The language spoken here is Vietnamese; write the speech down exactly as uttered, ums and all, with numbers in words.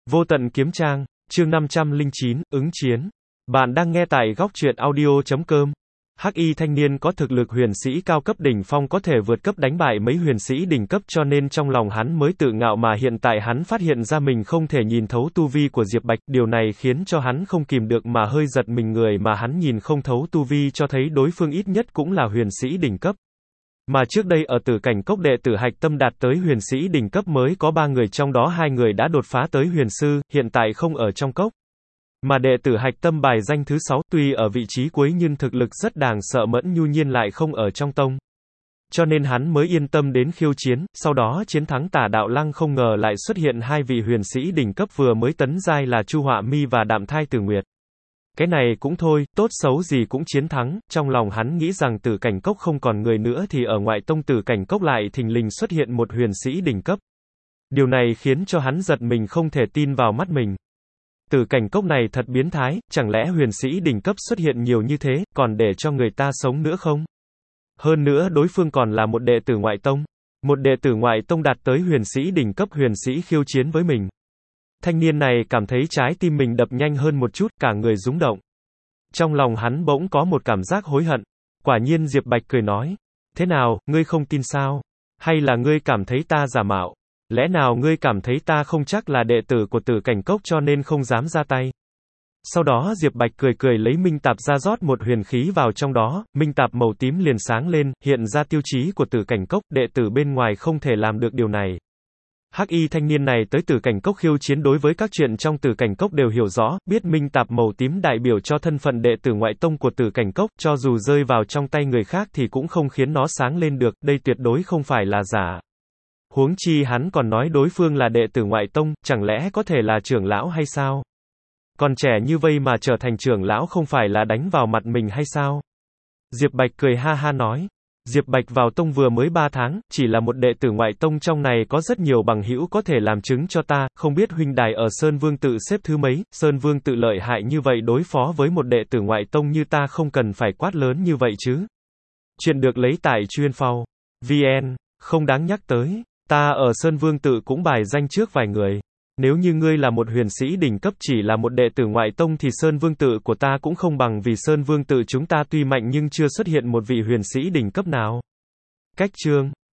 Vô tận kiếm trang, chương năm trăm lẻ chín, ứng chiến. Bạn đang nghe tại góc truyện audio chấm com. Hắc y thanh niên có thực lực huyền sĩ cao cấp đỉnh phong, có thể vượt cấp đánh bại mấy huyền sĩ đỉnh cấp, cho nên trong lòng hắn mới tự ngạo, mà hiện tại hắn phát hiện ra mình không thể nhìn thấu tu vi của Diệp Bạch, điều này khiến cho hắn không kìm được mà hơi giật mình. Người mà hắn nhìn không thấu tu vi cho thấy đối phương ít nhất cũng là huyền sĩ đỉnh cấp. Mà trước đây ở Tử Cảnh Cốc, đệ tử Hạch Tâm đạt tới huyền sĩ đỉnh cấp mới có ba người, trong đó hai người đã đột phá tới huyền sư, hiện tại không ở trong cốc. Mà đệ tử Hạch Tâm bài danh thứ sáu, tuy ở vị trí cuối nhưng thực lực rất đáng sợ, Mẫn Nhu Nhiên lại không ở trong tông. Cho nên hắn mới yên tâm đến khiêu chiến, sau đó chiến thắng Tả Đạo Lăng. Không ngờ lại xuất hiện hai vị huyền sĩ đỉnh cấp vừa mới tấn giai là Chu Họa Mi và Đạm Thai Tử Nguyệt. Cái này cũng thôi, tốt xấu gì cũng chiến thắng. Trong lòng hắn nghĩ rằng Tử Cảnh Cốc không còn người nữa, thì ở ngoại tông Tử Cảnh Cốc lại thình lình xuất hiện một huyền sĩ đỉnh cấp. Điều này khiến cho hắn giật mình, không thể tin vào mắt mình. Tử Cảnh Cốc này thật biến thái, chẳng lẽ huyền sĩ đỉnh cấp xuất hiện nhiều như thế, còn để cho người ta sống nữa không? Hơn nữa đối phương còn là một đệ tử ngoại tông. Một đệ tử ngoại tông đạt tới huyền sĩ đỉnh cấp, huyền sĩ khiêu chiến với mình. Thanh niên này cảm thấy trái tim mình đập nhanh hơn một chút, cả người rung động. Trong lòng hắn bỗng có một cảm giác hối hận. Quả nhiên Diệp Bạch cười nói. Thế nào, ngươi không tin sao? Hay là ngươi cảm thấy ta giả mạo? Lẽ nào ngươi cảm thấy ta không chắc là đệ tử của Tử Cảnh Cốc cho nên không dám ra tay? Sau đó Diệp Bạch cười cười lấy minh tạp ra, rót một huyền khí vào trong đó, minh tạp màu tím liền sáng lên, hiện ra tiêu chí của Tử Cảnh Cốc, đệ tử bên ngoài không thể làm được điều này. Hắc y thanh niên này tới Tử Cảnh Cốc khiêu chiến, đối với các chuyện trong Tử Cảnh Cốc đều hiểu rõ, biết minh tạp màu tím đại biểu cho thân phận đệ tử ngoại tông của Tử Cảnh Cốc, cho dù rơi vào trong tay người khác thì cũng không khiến nó sáng lên được, đây tuyệt đối không phải là giả. Huống chi hắn còn nói đối phương là đệ tử ngoại tông, chẳng lẽ có thể là trưởng lão hay sao? Còn trẻ như vây mà trở thành trưởng lão, không phải là đánh vào mặt mình hay sao? Diệp Bạch cười ha ha nói. Diệp Bạch vào tông vừa mới ba tháng, chỉ là một đệ tử ngoại tông, trong này có rất nhiều bằng hữu có thể làm chứng cho ta, không biết huynh đài ở Sơn Vương tự xếp thứ mấy. Sơn Vương tự lợi hại như vậy, đối phó với một đệ tử ngoại tông như ta không cần phải quát lớn như vậy chứ. Chuyện được lấy tại chuyên phao vn, không đáng nhắc tới. Ta ở Sơn Vương tự cũng bài danh trước vài người. Nếu như ngươi là một huyền sĩ đỉnh cấp, chỉ là một đệ tử ngoại tông, thì Sơn Vương tự của ta cũng không bằng, vì Sơn Vương tự chúng ta tuy mạnh nhưng chưa xuất hiện một vị huyền sĩ đỉnh cấp nào. Cách chương